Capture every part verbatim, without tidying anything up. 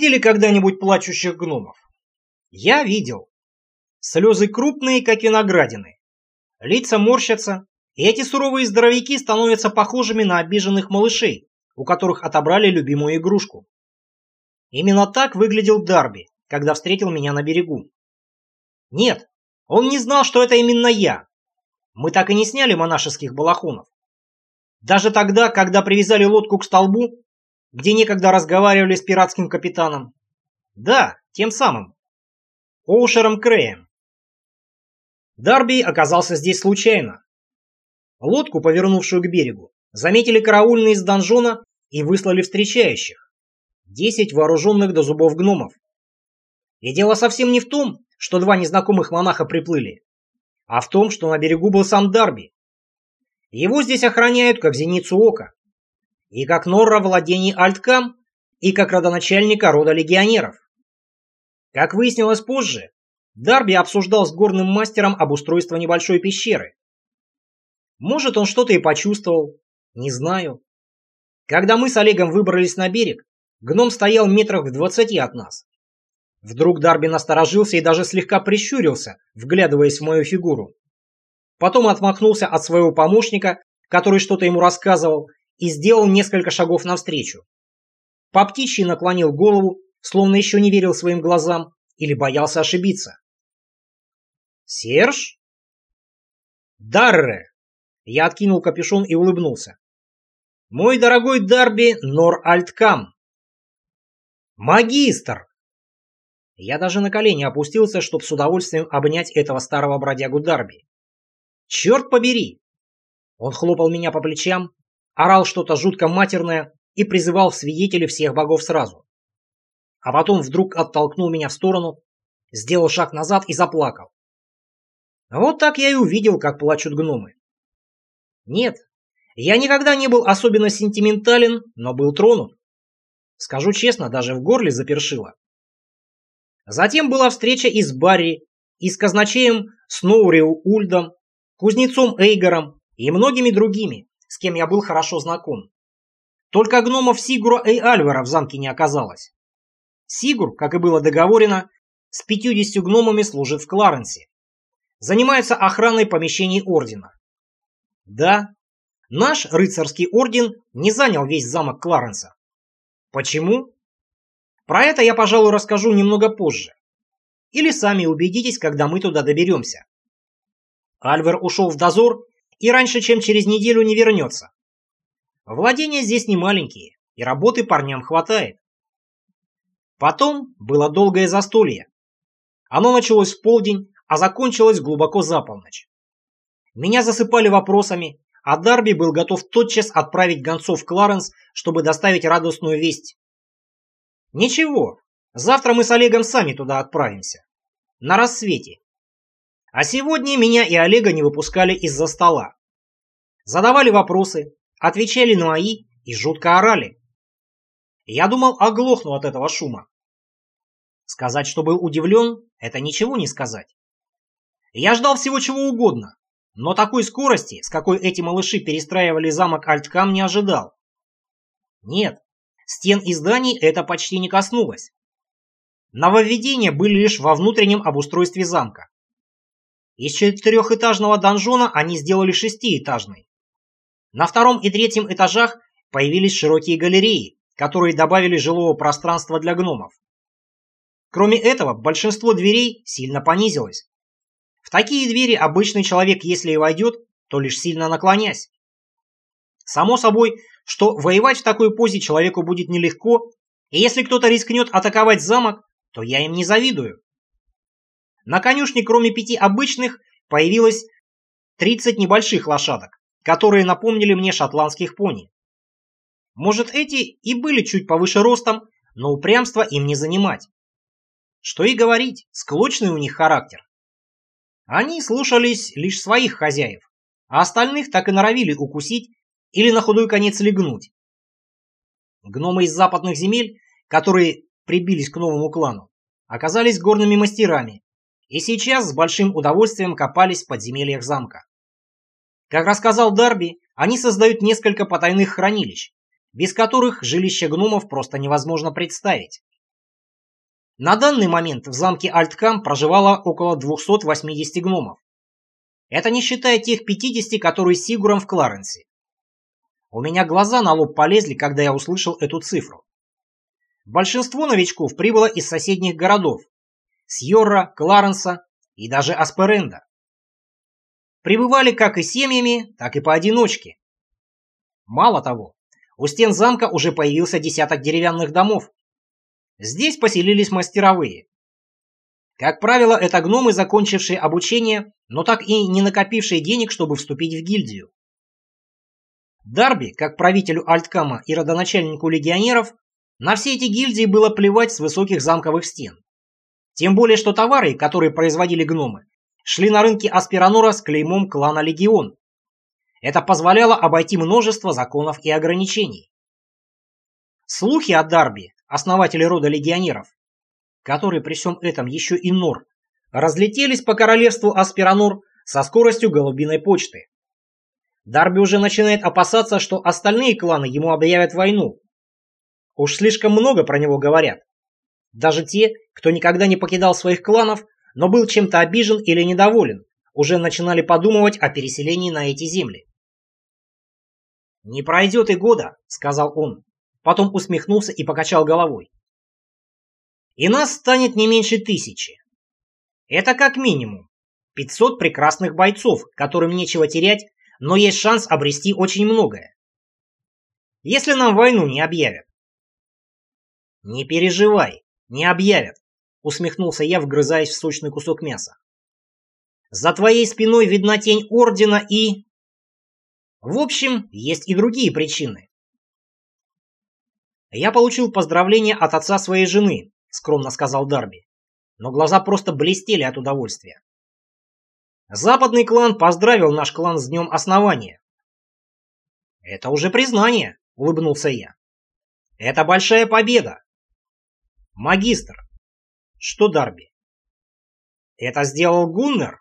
видели когда-нибудь плачущих гномов? Я видел. Слезы крупные, как виноградины. Лица морщатся, и эти суровые здоровяки становятся похожими на обиженных малышей, у которых отобрали любимую игрушку. Именно так выглядел Дарби, когда встретил меня на берегу. Нет, он не знал, что это именно я. Мы так и не сняли монашеских балахонов. Даже тогда, когда привязали лодку к столбу, где некогда разговаривали с пиратским капитаном. Да, тем самым. Оушером Крэем. Дарби оказался здесь случайно. Лодку, повернувшую к берегу, заметили караульные из донжона и выслали встречающих. Десять вооруженных до зубов гномов. И дело совсем не в том, что два незнакомых монаха приплыли, а в том, что на берегу был сам Дарби. Его здесь охраняют как зеницу ока, и как норра владений Альткам, и как родоначальника рода легионеров. Как выяснилось позже, Дарби обсуждал с горным мастером обустройство небольшой пещеры. Может, он что-то и почувствовал, не знаю. Когда мы с Олегом выбрались на берег, гном стоял метрах в двадцати от нас. Вдруг Дарби насторожился и даже слегка прищурился, вглядываясь в мою фигуру. Потом отмахнулся от своего помощника, который что-то ему рассказывал, и сделал несколько шагов навстречу. По птичьи наклонил голову, словно еще не верил своим глазам или боялся ошибиться. «Серж?» «Дарре!» Я откинул капюшон и улыбнулся. «Мой дорогой Дарби Нор Альткам!» «Магистр!» Я даже на колени опустился, чтобы с удовольствием обнять этого старого бродягу Дарби. «Черт побери!» Он хлопал меня по плечам, орал что-то жутко матерное и призывал в свидетели всех богов сразу. А потом вдруг оттолкнул меня в сторону, сделал шаг назад и заплакал. Вот так я и увидел, как плачут гномы. Нет, я никогда не был особенно сентиментален, но был тронут. Скажу честно, даже в горле запершило. Затем была встреча и с Барри, и с казначеем Сноуриу Ульдом, кузнецом Эйгором и многими другими, с кем я был хорошо знаком. Только гномов Сигура и Альвара в замке не оказалось. Сигур, как и было договорено, с пятьюдесятью гномами служит в Кларенсе. Занимается охраной помещений ордена. Да, наш рыцарский орден не занял весь замок Кларенса. Почему? Про это я, пожалуй, расскажу немного позже. Или сами убедитесь, когда мы туда доберемся. Альвар ушел в дозор и раньше, чем через неделю, не вернется. Владения здесь не маленькие, и работы парням хватает. Потом было долгое застолье. Оно началось в полдень, а закончилось глубоко за полночь. Меня засыпали вопросами, а Дарби был готов тотчас отправить гонцов в Кларенс, чтобы доставить радостную весть. Ничего, завтра мы с Олегом сами туда отправимся. На рассвете. А сегодня меня и Олега не выпускали из-за стола. Задавали вопросы, отвечали на мои и жутко орали. Я думал, оглохну от этого шума. Сказать, что был удивлен, это ничего не сказать. Я ждал всего чего угодно, но такой скорости, с какой эти малыши перестраивали замок Альткам, не ожидал. Нет, стен и зданий это почти не коснулось. Нововведения были лишь во внутреннем обустройстве замка. Из четырехэтажного донжона они сделали шестиэтажный. На втором и третьем этажах появились широкие галереи, которые добавили жилого пространства для гномов. Кроме этого, большинство дверей сильно понизилось. В такие двери обычный человек, если и войдет, то лишь сильно наклонясь. Само собой, что воевать в такой позе человеку будет нелегко, и если кто-то рискнет атаковать замок, то я им не завидую. На конюшне, кроме пяти обычных, появилось тридцать небольших лошадок, которые напомнили мне шотландских пони. Может, эти и были чуть повыше ростом, но упрямства им не занимать. Что и говорить, склочный у них характер. Они слушались лишь своих хозяев, а остальных так и норовили укусить или на худой конец легнуть. Гномы из западных земель, которые прибились к новому клану, оказались горными мастерами и сейчас с большим удовольствием копались в подземельях замка. Как рассказал Дарби, они создают несколько потайных хранилищ, без которых жилище гномов просто невозможно представить. На данный момент в замке Альткам проживало около двухсот восьмидесяти гномов. Это не считая тех пятидесяти, которые с Сигуром в Кларенсе. У меня глаза на лоб полезли, когда я услышал эту цифру. Большинство новичков прибыло из соседних городов – Сьорра, Кларенса и даже Асперенда. Прибывали как и семьями, так и поодиночке. Мало того, у стен замка уже появился десяток деревянных домов. Здесь поселились мастеровые. Как правило, это гномы, закончившие обучение, но так и не накопившие денег, чтобы вступить в гильдию. Дарби, как правителю Альткама и родоначальнику легионеров, на все эти гильдии было плевать с высоких замковых стен. Тем более, что товары, которые производили гномы, шли на рынки Аспиранора с клеймом клана Легион. Это позволяло обойти множество законов и ограничений. Слухи о Дарби, основателе рода легионеров, который при всем этом еще и Нор, разлетелись по королевству Аспиранор со скоростью голубиной почты. Дарби уже начинает опасаться, что остальные кланы ему объявят войну. Уж слишком много про него говорят. Даже те, кто никогда не покидал своих кланов, но был чем-то обижен или недоволен, уже начинали подумывать о переселении на эти земли. «Не пройдет и года», — сказал он. Потом усмехнулся и покачал головой. «И нас станет не меньше тысячи. Это как минимум пятьсот прекрасных бойцов, которым нечего терять, но есть шанс обрести очень многое. Если нам войну не объявят». «Не переживай, не объявят», — усмехнулся я, вгрызаясь в сочный кусок мяса. «За твоей спиной видна тень Ордена и... В общем, есть и другие причины». «Я получил поздравление от отца своей жены», — скромно сказал Дарби, но глаза просто блестели от удовольствия. «Западный клан поздравил наш клан с днем основания». «Это уже признание», — улыбнулся я. «Это большая победа». «Магистр». «Что, Дарби?» «Это сделал Гуннер?»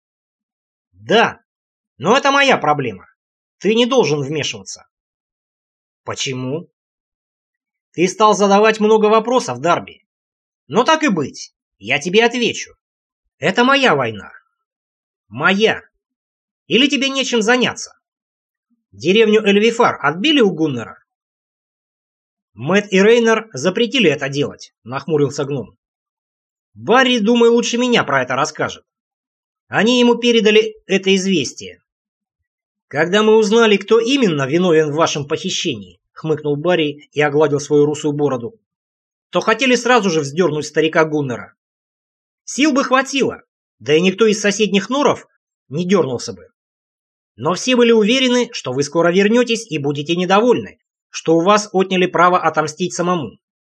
«Да, но это моя проблема. Ты не должен вмешиваться». «Почему?» «Ты стал задавать много вопросов, Дарби. Но так и быть, я тебе отвечу. Это моя война. Моя. Или тебе нечем заняться? Деревню Эльвифар отбили у Гуннера?» «Мэтт и Рейнер запретили это делать», — нахмурился гном. «Барри, думаю, лучше меня про это расскажет. Они ему передали это известие». «Когда мы узнали, кто именно виновен в вашем похищении», — хмыкнул Барри и огладил свою русую бороду, «то хотели сразу же вздернуть старика Гуннера. Сил бы хватило, да и никто из соседних норов не дернулся бы. Но все были уверены, что вы скоро вернетесь и будете недовольны, что у вас отняли право отомстить самому».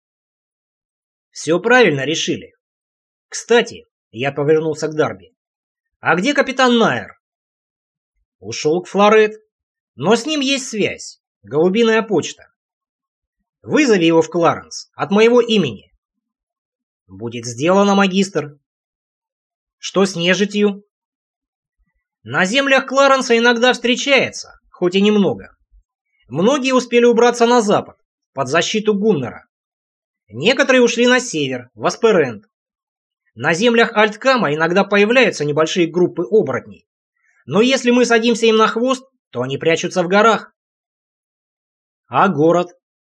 «Все правильно решили. Кстати», — я повернулся к Дарби, «а где капитан Найер?» «Ушел к Флорет, но с ним есть связь, голубиная почта. Вызови его в Кларенс от моего имени». «Будет сделано, магистр». «Что с нежитью?» «На землях Кларенса иногда встречается, хоть и немного. Многие успели убраться на запад, под защиту Гуннера. Некоторые ушли на север, в Асперенд. На землях Альткама иногда появляются небольшие группы оборотней. Но если мы садимся им на хвост, то они прячутся в горах». «А город?»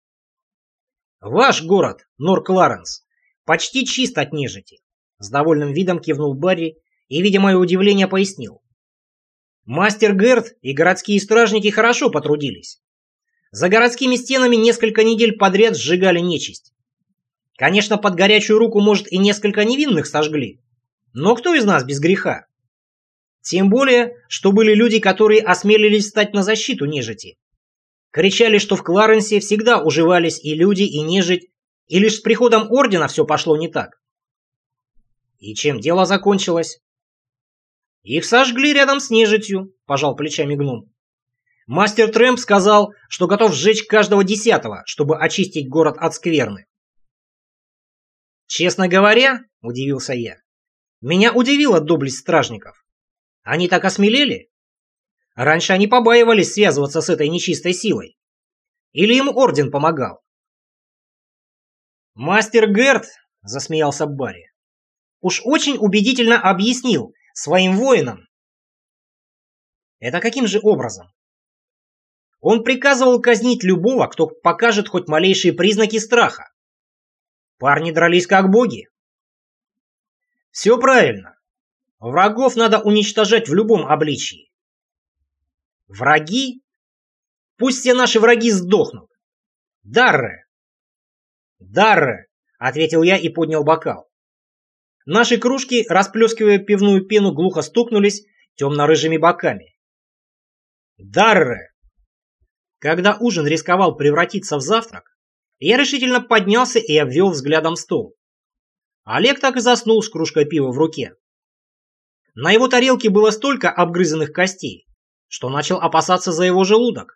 «Ваш город, Нор-Кларенс, почти чист от нежити», — с довольным видом кивнул Барри и, видя мое удивление, пояснил. «Мастер Герд и городские стражники хорошо потрудились. За городскими стенами несколько недель подряд сжигали нечисть. Конечно, под горячую руку, может, и несколько невинных сожгли, но кто из нас без греха? Тем более, что были люди, которые осмелились встать на защиту нежити. Кричали, что в Кларенсе всегда уживались и люди, и нежить, и лишь с приходом Ордена все пошло не так». «И чем дело закончилось?» «Их сожгли рядом с нежитью», — пожал плечами гном. «Мастер Трэмп сказал, что готов сжечь каждого десятого, чтобы очистить город от скверны». «Честно говоря, — удивился я, — меня удивила доблесть стражников. Они так осмелели? Раньше они побаивались связываться с этой нечистой силой. Или им Орден помогал?» «Мастер Герд — засмеялся Барри. «Уж очень убедительно объяснил своим воинам». «Это каким же образом?» «Он приказывал казнить любого, кто покажет хоть малейшие признаки страха. Парни дрались как боги». «Все правильно. Врагов надо уничтожать в любом обличии». «Враги? Пусть все наши враги сдохнут. Дарре!» «Дарре!» — ответил я и поднял бокал. Наши кружки, расплескивая пивную пену, глухо стукнулись темно-рыжими боками. «Дарре!» Когда ужин рисковал превратиться в завтрак, я решительно поднялся и обвел взглядом стол. Олег так и заснул с кружкой пива в руке. На его тарелке было столько обгрызанных костей, что начал опасаться за его желудок.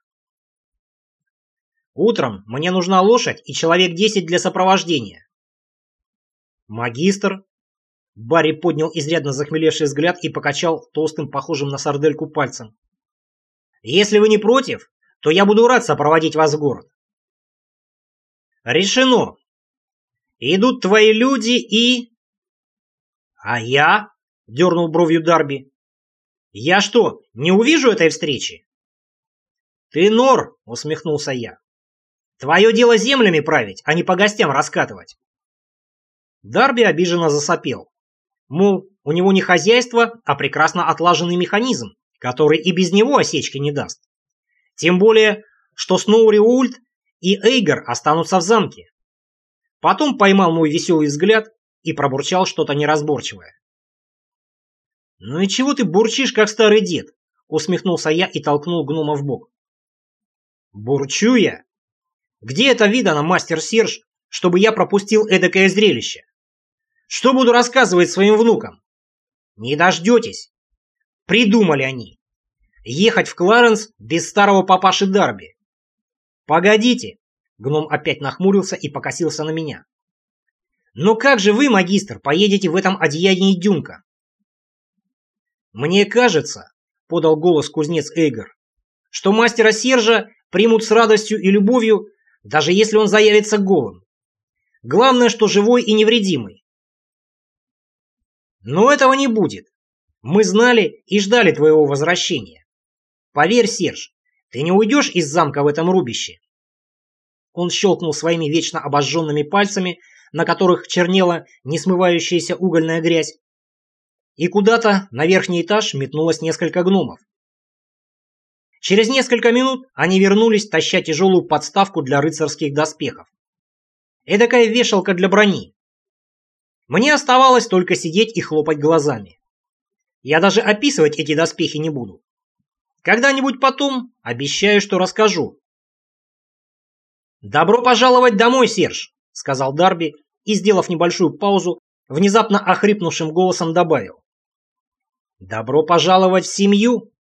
«Утром мне нужна лошадь и человек десять для сопровождения». «Магистр?» Барри поднял изрядно захмелевший взгляд и покачал толстым, похожим на сардельку пальцем. «Если вы не против, то я буду рад сопроводить вас в город». «Решено. Идут твои люди и...» «А я?» — дернул бровью Дарби. «Я что, не увижу этой встречи?» «Ты нор!» — усмехнулся я. «Твое дело землями править, а не по гостям раскатывать». Дарби обиженно засопел. Мол, у него не хозяйство, а прекрасно отлаженный механизм, который и без него осечки не даст. Тем более, что Сноури Ульт и Эйгор останутся в замке. Потом поймал мой веселый взгляд и пробурчал что-то неразборчивое. «Ну и чего ты бурчишь, как старый дед?» — усмехнулся я и толкнул гнома в бок. «Бурчу я? Где это видано, мастер Серж, чтобы я пропустил эдакое зрелище? Что буду рассказывать своим внукам? Не дождетесь. Придумали они. Ехать в Кларенс без старого папаши Дарби. Погодите!» Гном опять нахмурился и покосился на меня. «Но как же вы, магистр, поедете в этом одеянии Дюнка?» «Мне кажется, — подал голос кузнец Эйгор, — что мастера Сержа примут с радостью и любовью, даже если он заявится голым. Главное, что живой и невредимый. Но этого не будет. Мы знали и ждали твоего возвращения. Поверь, Серж, ты не уйдешь из замка в этом рубище». Он щелкнул своими вечно обожженными пальцами, на которых чернела несмывающаяся угольная грязь, и куда-то на верхний этаж метнулось несколько гномов. Через несколько минут они вернулись, таща тяжелую подставку для рыцарских доспехов. Эдакая вешалка для брони. Мне оставалось только сидеть и хлопать глазами. Я даже описывать эти доспехи не буду. Когда-нибудь потом обещаю, что расскажу. «Добро пожаловать домой, Серж», — сказал Дарби и, сделав небольшую паузу, внезапно охрипнувшим голосом добавил. «Добро пожаловать в семью».